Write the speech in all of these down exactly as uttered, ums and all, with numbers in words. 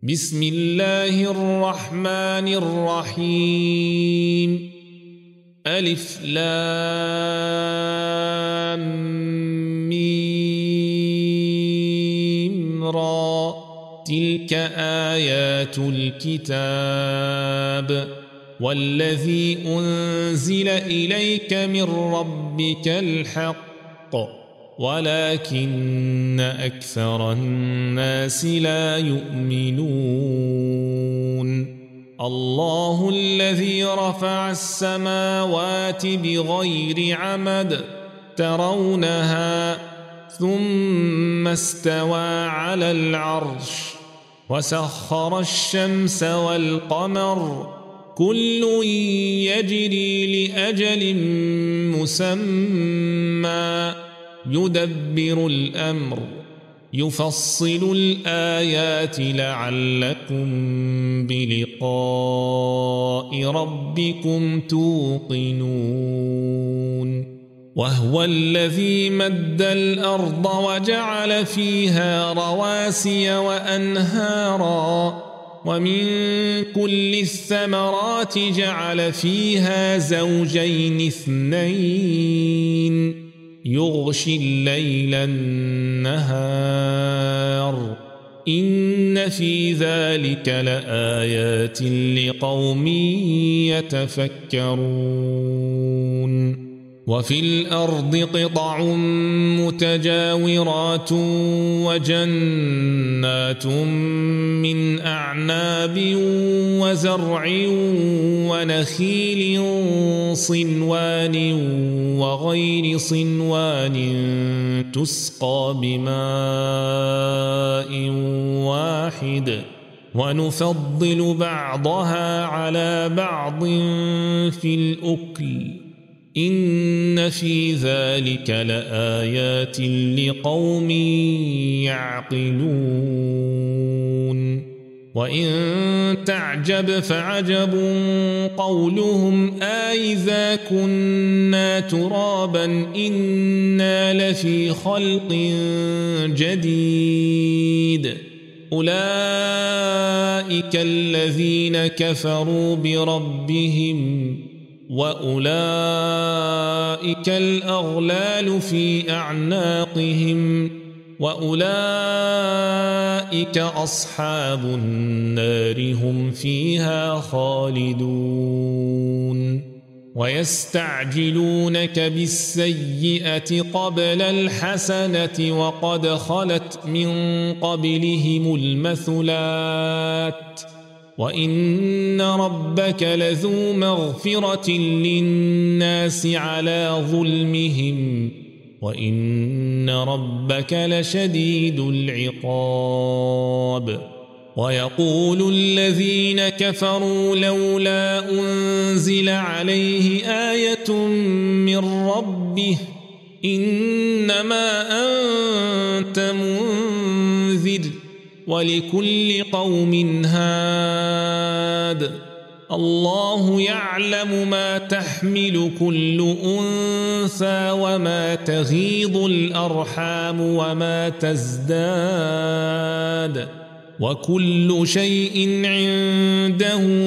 بسم الله الرحمن الرحيم ألف لام ميم را تلك آيات الكتاب والذي أنزل إليك من ربك الحق ولكن أكثر الناس لا يؤمنون الله الذي رفع السماوات بغير عمد ترونها ثم استوى على العرش وسخر الشمس والقمر كل يجري لأجل مسمى يدبر الأمر يفصل الآيات لعلكم بلقاء ربكم توقنون وهو الذي مد الأرض وجعل فيها رواسي وأنهارا ومن كل الثمرات جعل فيها زوجين اثنين يغشي الليل النهار إن في ذلك لآيات لقوم يتفكرون وفي الأرض قطع متجاورات وجنات من أعناب وزرع ونخيل صنوان وغير صنوان تسقى بماء واحد ونفضل بعضها على بعض في الأكل إن في ذلك لآيات لقوم يعقلون وإن تعجب فعجب قولهم أإذا كنا ترابا إنا لفي خلق جديد أولئك الذين كفروا بربهم وأولئك الأغلال في أعناقهم وأولئك أصحاب النار هم فيها خالدون ويستعجلونك بالسيئة قبل الحسنة وقد خلت من قبلهم المثلات وإن ربك لذو مغفرة للناس على ظلمهم وإن ربك لشديد العقاب ويقول الذين كفروا لولا أنزل عليه آية من ربه إنما أنت منذر ولكل قوم هاد الله يعلم ما تحمل كل أنثى وما تغيض الأرحام وما تزداد وكل شيء عنده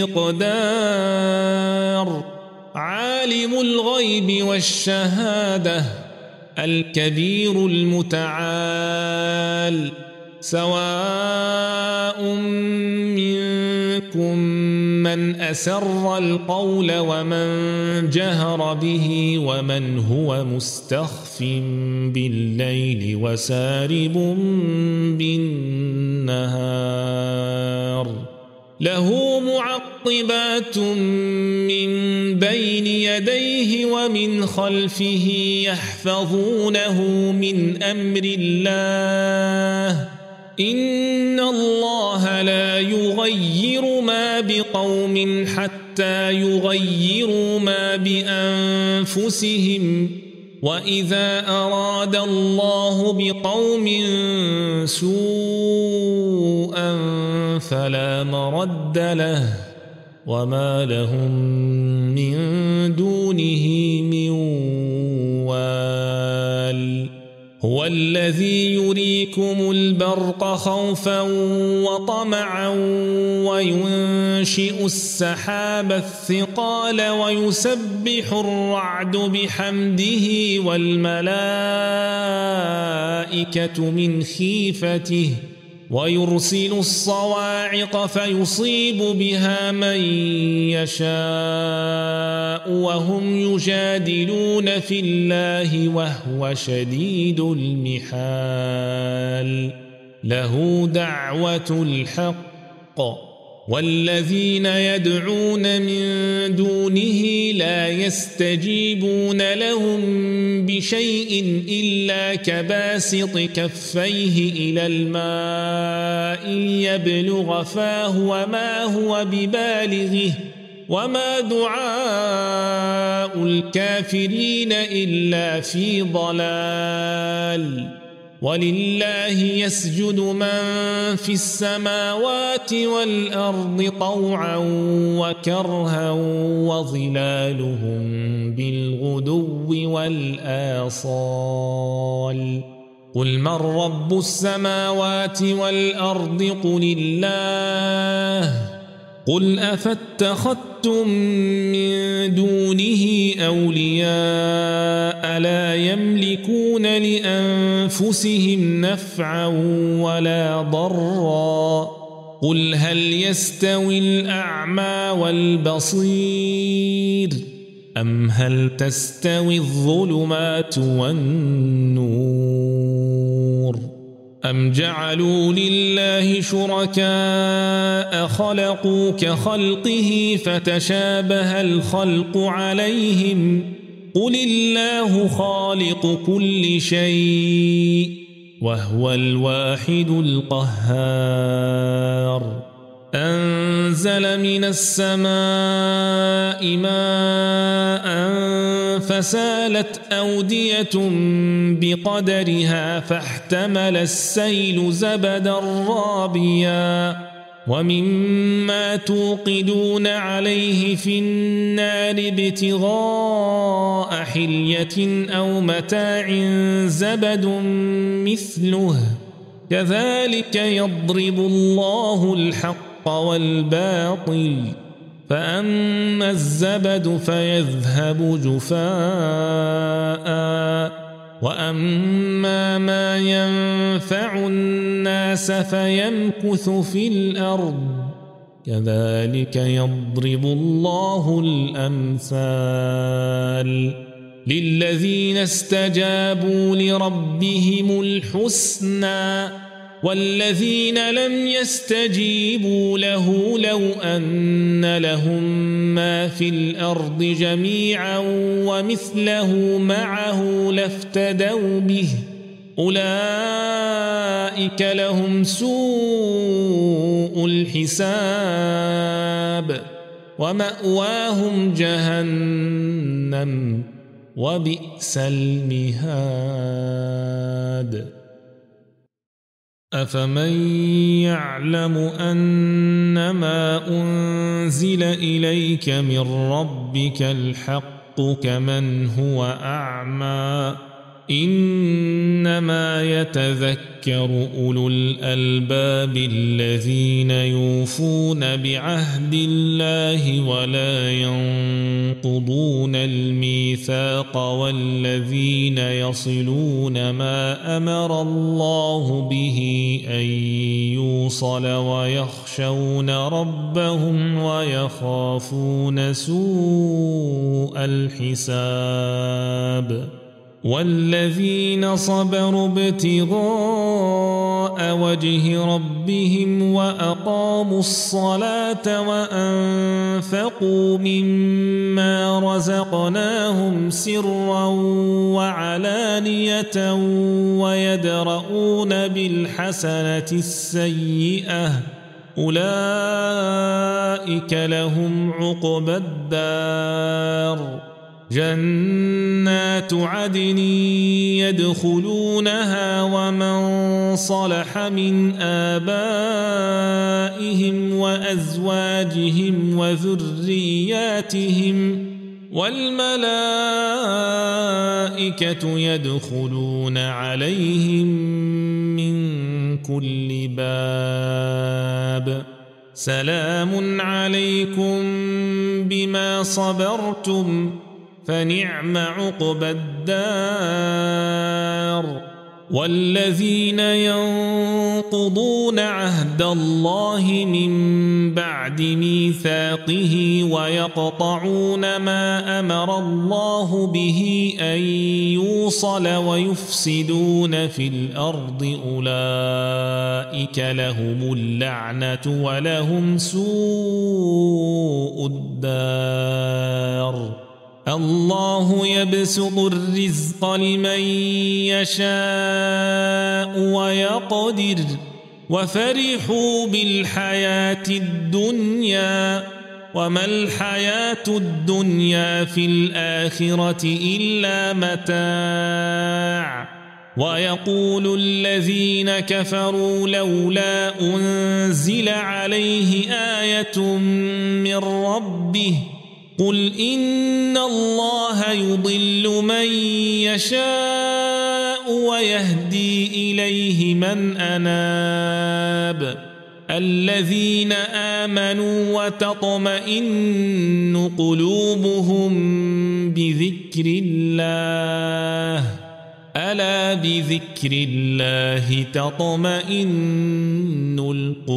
بمقدار عالم الغيب والشهادة الكبير المتعال سواء منكم من أسر القول ومن جهر به ومن هو مستخف بالليل وسارب بالنهار له معقبات من بين يديه ومن خلفه يحفظونه من أمر الله إن الله لا يغير ما بقوم حتى يغيروا ما بأنفسهم وإذا أراد الله بقوم سوءا فلا مرد له وما لهم من دونه من وال هو الذي يريكم البرق خوفا وطمعا وينشئ السحاب الثقال ويسبح الرعد بحمده والملائكة من خيفته ويرسل الصواعق فيصيب بها من يشاء وهم يجادلون في الله وهو شديد المحال له دعوة الحق والذين يدعون من دونه لا يستجيبون لهم بشيء إلا كباسط كفيه إلى الماء يبلغ فاه وما هو ببالغه وما دعاء الكافرين إلا في ضلال ولله يسجد من في السماوات والأرض طوعا وكرها وظلالهم بالغدو والآصال قل من رب السماوات والأرض قل الله قل أفاتخذتم من دونه أولياء لا يملكون لأنفسهم نفعا ولا ضرا قل هل يستوي الأعمى والبصير أم هل تستوي الظلمات والنور أم جعلوا لله شركاء خلقوا كخلقه فتشابه الخلق عليهم قل الله خالق كل شيء وهو الواحد القهار أنزل من السماء ماء فسالت أودية بقدرها فاحتمل السيل زبدا رابيا ومما توقدون عليه في النار ابتغاء حلية أو متاع زبد مثله كذلك يضرب الله الحق والباطل فأما الزبد فيذهب جفاء وأما ما ينفع الناس فيمكث في الأرض كذلك يضرب الله الأمثال للذين استجابوا لربهم الحسنى والذين لم يستجيبوا له لو أن لهم ما في الأرض جميعا ومثله معه لافتدوا به أولئك لهم سوء الحساب ومأواهم جهنم وبئس المهاد أفمن يعلم أنما أنزل إليك من ربك الحق كمن هو أعمى إنما يتذكر أولو الألباب الذين يوفون بعهد الله ولا ينقضون الميثاق والذين يصلون ما أمر الله به أن يوصل ويخشون ربهم ويخافون سوء الحساب والذين صبروا ابتغاء وجه ربهم وأقاموا الصلاة وأنفقوا مما رزقناهم سرا وعلانية ويدرؤون بالحسنة السيئة أولئك لهم عقبى الدار جنات عدن يدخلونها ومن صلح من آبائهم وأزواجهم وذرياتهم والملائكة يدخلون عليهم من كل باب سلام عليكم بما صبرتم فنعم عقبى الدار والذين ينقضون عهد الله من بعد ميثاقه ويقطعون ما أمر الله به أن يوصل ويفسدون في الأرض أولئك لهم اللعنة ولهم سوء الدار الله يبسط الرزق لمن يشاء ويقدر وفرحوا بالحياة الدنيا وما الحياة الدنيا في الآخرة إلا متاع ويقول الذين كفروا لولا أنزل عليه آية من ربه قل إن الله يضل من يشاء ويهدي إليه من أناب الذين آمنوا وتطمئن قلوبهم بذكر الله ألا بذكر الله تطمئن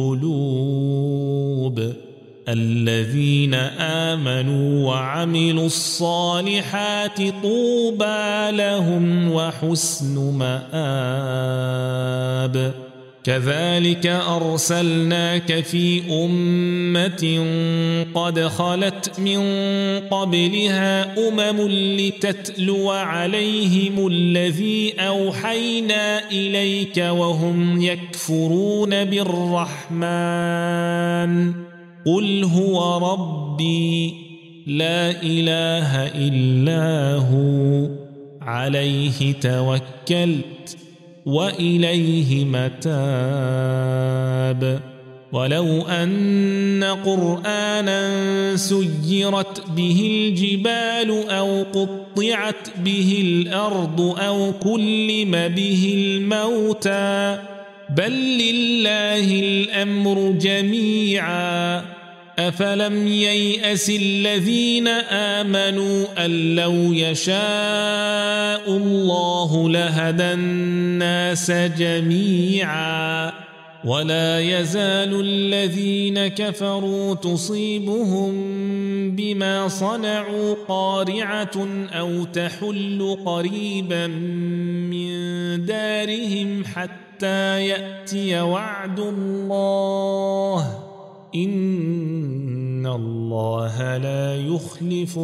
القلوب الذين آمنوا وعملوا الصالحات طوبى لهم وحسن مآب كذلك أرسلناك في أمة قد خلت من قبلها أمم لتتلو عليهم الذي أوحينا إليك وهم يكفرون بالرحمن قل هو ربي لا إله إلا هو عليه توكلت وإليه متاب ولو أن قرآنا سيرت به الجبال أو قطعت به الأرض أو كلم به الموتى بل لله الأمر جميعا أفلم ييأس الذين آمنوا أن لو يشاء الله لهدى الناس جميعا ولا يزال الذين كفروا تصيبهم بما صنعوا قارعة أو تحل قريبا من دارهم حتى يأتي وعد الله إن الله لا يخلف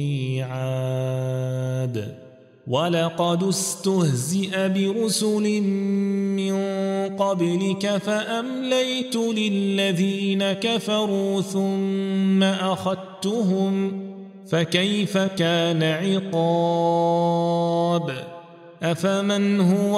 الميعاد ولقد استهزئ برسل من قبلك فأمليت للذين كفروا ثم أخذتهم فكيف كان عقاب أفمن هو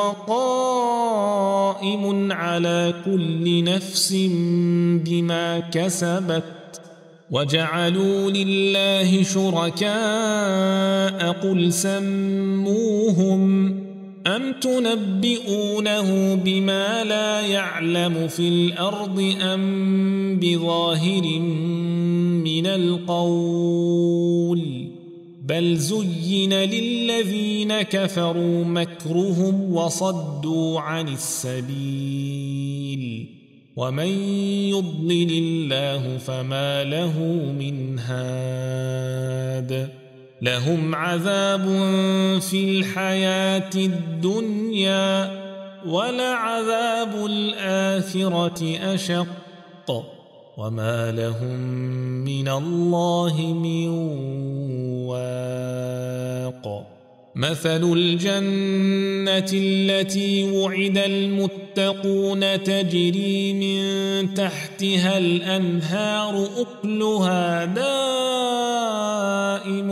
قائم على كل نفس بما كسبت وجعلوا لله شركاء قل سموهم أم تنبئونه بما لا يعلم في الأرض أم بظاهر من القول بل زين للذين كفروا مكرهم وصدوا عن السبيل ومن يضلل الله فما له من هاد لهم عذاب في الحياة الدنيا ولعذاب الآخرة أشق وما لهم من الله من واق مثل الجنة التي وعد المتقون تجري من تحتها الأنهار أكلها دائم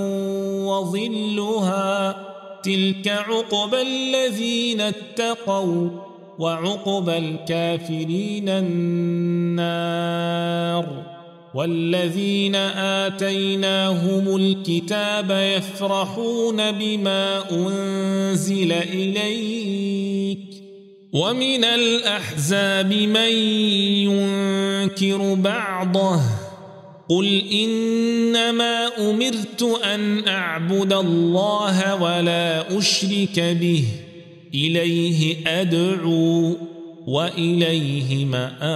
وظلها تلك عقبى الذين اتقوا وعقبى الكافرين النار والذين آتيناهم الكتاب يفرحون بما أنزل إليك ومن الأحزاب من ينكر بعضه قل إنما أمرت أن أعبد الله ولا أشرك به إليه أدعو وإليه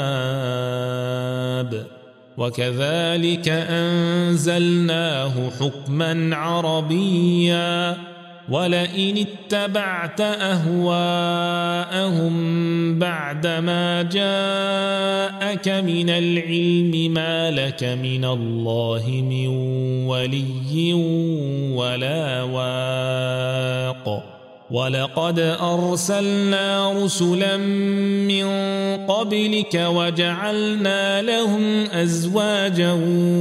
مآب وكذلك أنزلناه حكما عربيا ولئن اتبعت أهواءهم بعدما جاءك من العلم ما لك من الله من ولي ولا واق ولقد أرسلنا رسلا من قبلك وجعلنا لهم أزواجا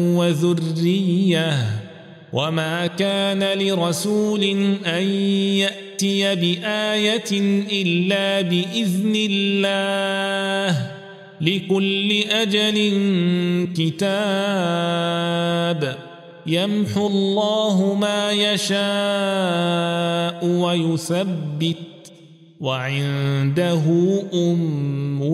وذرية وما كان لرسول أن يأتي بآية إلا بإذن الله لكل أجل كتاب يمحو الله ما يشاء ويثبت وعنده أم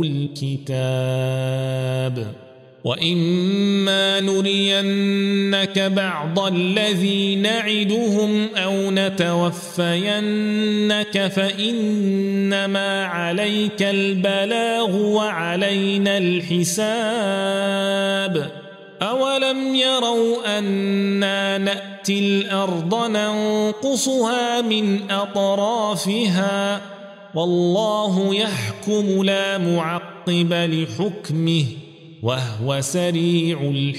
الكتاب وإما نرينك بعض الذي نعدهم أو نتوفينك فإنما عليك البلاغ وعلينا الحساب أولم يروا أنا نأتي الأرض ننقصها من أطرافها والله يحكم لا معقب لحكمه وهو سريع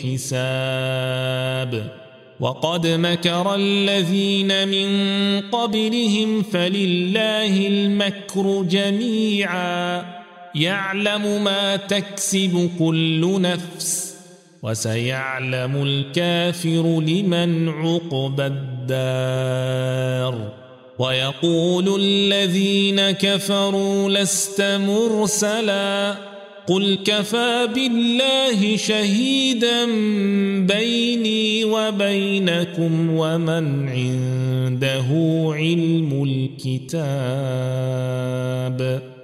الحساب وقد مكر الذين من قبلهم فلله المكر جميعا يعلم ما تكسب كل نفس وسيعلم الكافر لمن عقبى الدار ويقول الذين كفروا لست مرسلا قل كفى بالله شهيدا بيني وبينكم ومن عنده علم الكتاب